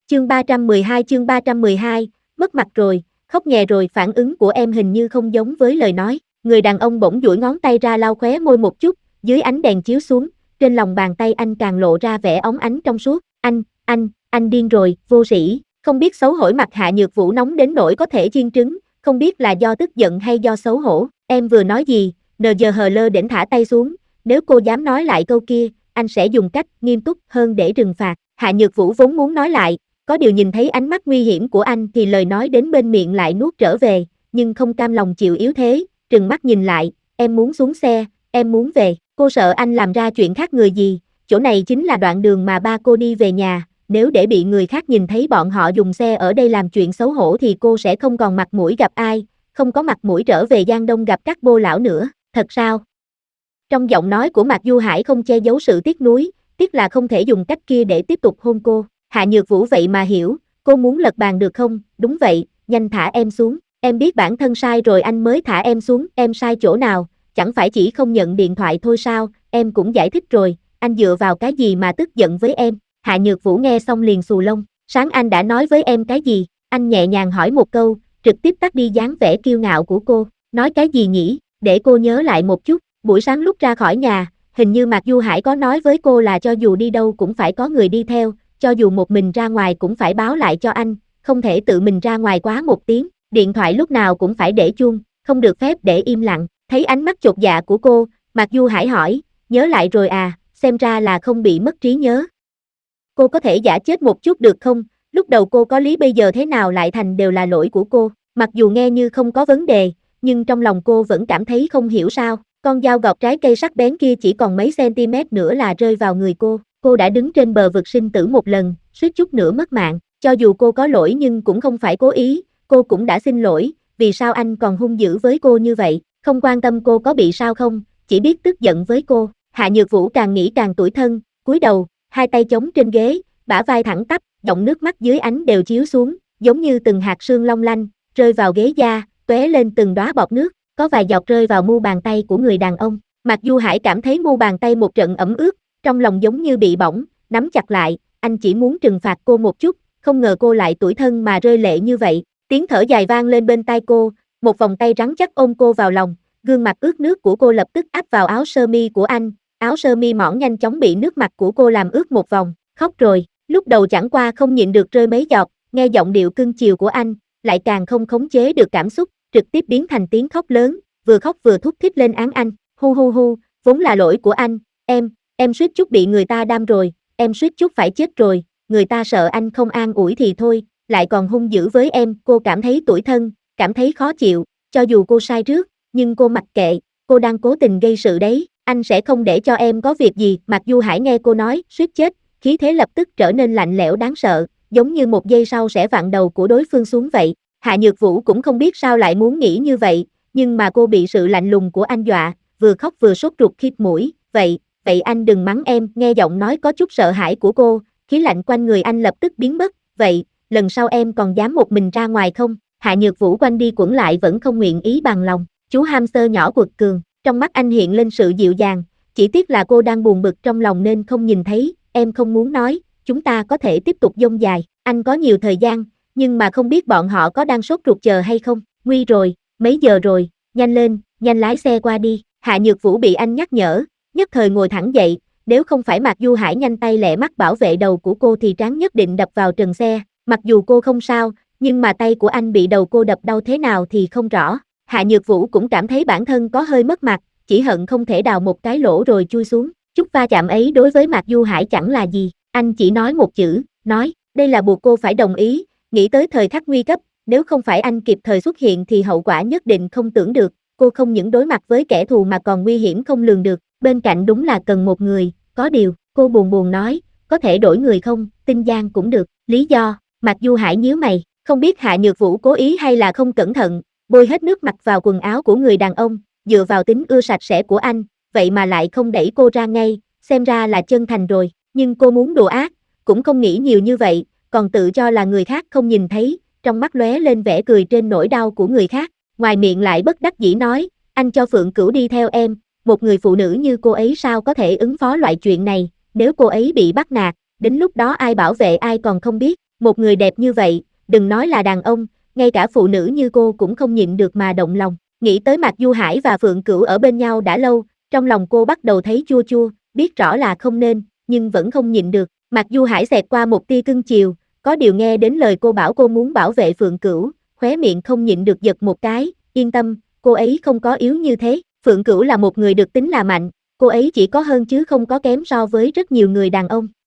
chương 312, mất mặt rồi, khóc nhè rồi phản ứng của em hình như không giống với lời nói. Người đàn ông bỗng duỗi ngón tay ra lau khóe môi một chút, dưới ánh đèn chiếu xuống, trên lòng bàn tay anh càng lộ ra vẻ óng ánh trong suốt. Anh điên rồi, vô sĩ, không biết xấu hổ. Mặt Hạ Nhược Vũ nóng đến nỗi có thể chiên trứng, không biết là do tức giận hay do xấu hổ. Em vừa nói gì? NGHL đỉnh thả tay xuống, nếu cô dám nói lại câu kia, anh sẽ dùng cách nghiêm túc hơn để trừng phạt. Hạ Nhược Vũ vốn muốn nói lại, có điều nhìn thấy ánh mắt nguy hiểm của anh thì lời nói đến bên miệng lại nuốt trở về, nhưng không cam lòng chịu yếu thế, trừng mắt nhìn lại, em muốn xuống xe, em muốn về, cô sợ anh làm ra chuyện khác người gì, chỗ này chính là đoạn đường mà ba cô đi về nhà, nếu để bị người khác nhìn thấy bọn họ dùng xe ở đây làm chuyện xấu hổ thì cô sẽ không còn mặt mũi gặp ai, không có mặt mũi trở về Giang Đông gặp các bô lão nữa, thật sao? Trong giọng nói của Mạc Du Hải không che giấu sự tiếc nuối, tiếc là không thể dùng cách kia để tiếp tục hôn cô. Hạ Nhược Vũ vậy mà hiểu, cô muốn lật bàn được không? Đúng vậy, nhanh thả em xuống, em biết bản thân sai rồi anh mới thả em xuống, em sai chỗ nào, chẳng phải chỉ không nhận điện thoại thôi sao, em cũng giải thích rồi, anh dựa vào cái gì mà tức giận với em? Hạ Nhược Vũ nghe xong liền xù lông, sáng anh đã nói với em cái gì? Anh nhẹ nhàng hỏi một câu, trực tiếp tắt đi dáng vẻ kiêu ngạo của cô, nói cái gì nhỉ, để cô nhớ lại một chút. Buổi sáng lúc ra khỏi nhà, hình như Mạc Du Hải có nói với cô là cho dù đi đâu cũng phải có người đi theo, cho dù một mình ra ngoài cũng phải báo lại cho anh, không thể tự mình ra ngoài quá một tiếng, điện thoại lúc nào cũng phải để chuông, không được phép để im lặng. Thấy ánh mắt chột dạ của cô, Mạc Du Hải hỏi, nhớ lại rồi à, xem ra là không bị mất trí nhớ. Cô có thể giả chết một chút được không, lúc đầu cô có lý bây giờ thế nào lại thành đều là lỗi của cô, mặc dù nghe như không có vấn đề, nhưng trong lòng cô vẫn cảm thấy không hiểu sao. Con dao gọt trái cây sắc bén kia chỉ còn mấy cm nữa là rơi vào người cô đã đứng trên bờ vực sinh tử một lần, suýt chút nữa mất mạng, cho dù cô có lỗi nhưng cũng không phải cố ý, cô cũng đã xin lỗi, vì sao anh còn hung dữ với cô như vậy, không quan tâm cô có bị sao không, chỉ biết tức giận với cô. Hạ Nhược Vũ càng nghĩ càng tủi thân, cúi đầu, hai tay chống trên ghế, bả vai thẳng tắp, dòng nước mắt dưới ánh đều chiếu xuống, giống như từng hạt sương long lanh, rơi vào ghế da, tóe lên từng đóa bọt nước. Có vài giọt rơi vào mu bàn tay của người đàn ông. Mạc Du Hải cảm thấy mu bàn tay một trận ẩm ướt, trong lòng giống như bị bỏng, nắm chặt lại, anh chỉ muốn trừng phạt cô một chút, không ngờ cô lại tủi thân mà rơi lệ như vậy. Tiếng thở dài vang lên bên tai cô, một vòng tay rắn chắc ôm cô vào lòng, gương mặt ướt nước của cô lập tức áp vào áo sơ mi của anh, áo sơ mi mỏng nhanh chóng bị nước mặt của cô làm ướt một vòng, khóc rồi, lúc đầu chẳng qua không nhịn được rơi mấy giọt, nghe giọng điệu cưng chiều của anh, lại càng không khống chế được cảm xúc, trực tiếp biến thành tiếng khóc lớn, vừa khóc vừa thúc thích lên án anh, hu, vốn là lỗi của anh, em suýt chút bị người ta đam rồi, em suýt chút phải chết rồi, người ta sợ anh không an ủi thì thôi, lại còn hung dữ với em, cô cảm thấy tủi thân, cảm thấy khó chịu, cho dù cô sai trước, nhưng cô mặc kệ, cô đang cố tình gây sự đấy, anh sẽ không để cho em có việc gì. Mạc Du Hải nghe cô nói, suýt chết, khí thế lập tức trở nên lạnh lẽo đáng sợ, giống như một giây sau sẽ vặn đầu của đối phương xuống vậy. Hạ Nhược Vũ cũng không biết sao lại muốn nghĩ như vậy, nhưng mà cô bị sự lạnh lùng của anh dọa, vừa khóc vừa sốt ruột khịt mũi, vậy anh đừng mắng em, nghe giọng nói có chút sợ hãi của cô, khí lạnh quanh người anh lập tức biến mất, vậy, lần sau em còn dám một mình ra ngoài không? Hạ Nhược Vũ quanh đi quẩn lại vẫn không nguyện ý bằng lòng, chú hamster nhỏ quật cường, trong mắt anh hiện lên sự dịu dàng, chỉ tiếc là cô đang buồn bực trong lòng nên không nhìn thấy, em không muốn nói, chúng ta có thể tiếp tục dông dài, anh có nhiều thời gian, nhưng mà không biết bọn họ có đang sốt ruột chờ hay không, nguy rồi, mấy giờ rồi, nhanh lên, nhanh lái xe qua đi. Hạ Nhược Vũ bị anh nhắc nhở, nhất thời ngồi thẳng dậy, nếu không phải Mạc Du Hải nhanh tay lẹ mắt bảo vệ đầu của cô thì trán nhất định đập vào trần xe, mặc dù cô không sao, nhưng mà tay của anh bị đầu cô đập đau thế nào thì không rõ. Hạ Nhược Vũ cũng cảm thấy bản thân có hơi mất mặt, chỉ hận không thể đào một cái lỗ rồi chui xuống, chút va chạm ấy đối với Mạc Du Hải chẳng là gì, anh chỉ nói một chữ, nói, đây là buộc cô phải đồng ý, nghĩ tới thời khắc nguy cấp, nếu không phải anh kịp thời xuất hiện thì hậu quả nhất định không tưởng được, cô không những đối mặt với kẻ thù mà còn nguy hiểm không lường được, bên cạnh đúng là cần một người, có điều, cô buồn nói, có thể đổi người không, Tinh Giang cũng được, lý do, Mạc Du Hải nhíu mày, không biết Hạ Nhược Vũ cố ý hay là không cẩn thận, bôi hết nước mặt vào quần áo của người đàn ông, dựa vào tính ưa sạch sẽ của anh, vậy mà lại không đẩy cô ra ngay, xem ra là chân thành rồi, nhưng cô muốn đùa ác, cũng không nghĩ nhiều như vậy, còn tự cho là người khác không nhìn thấy, trong mắt lóe lên vẻ cười trên nỗi đau của người khác, ngoài miệng lại bất đắc dĩ nói, anh cho Phượng Cửu đi theo em, một người phụ nữ như cô ấy sao có thể ứng phó loại chuyện này, nếu cô ấy bị bắt nạt, đến lúc đó ai bảo vệ ai còn không biết, một người đẹp như vậy, đừng nói là đàn ông, ngay cả phụ nữ như cô cũng không nhịn được mà động lòng. Nghĩ tới Mạc Du Hải và Phượng Cửu ở bên nhau đã lâu, trong lòng cô bắt đầu thấy chua chua, biết rõ là không nên, nhưng vẫn không nhịn được. Mạc Du Hải xẹt qua một tia cưng chiều, có điều nghe đến lời cô bảo cô muốn bảo vệ Phượng Cửu, khóe miệng không nhịn được giật một cái, yên tâm, cô ấy không có yếu như thế. Phượng Cửu là một người được tính là mạnh, cô ấy chỉ có hơn chứ không có kém so với rất nhiều người đàn ông.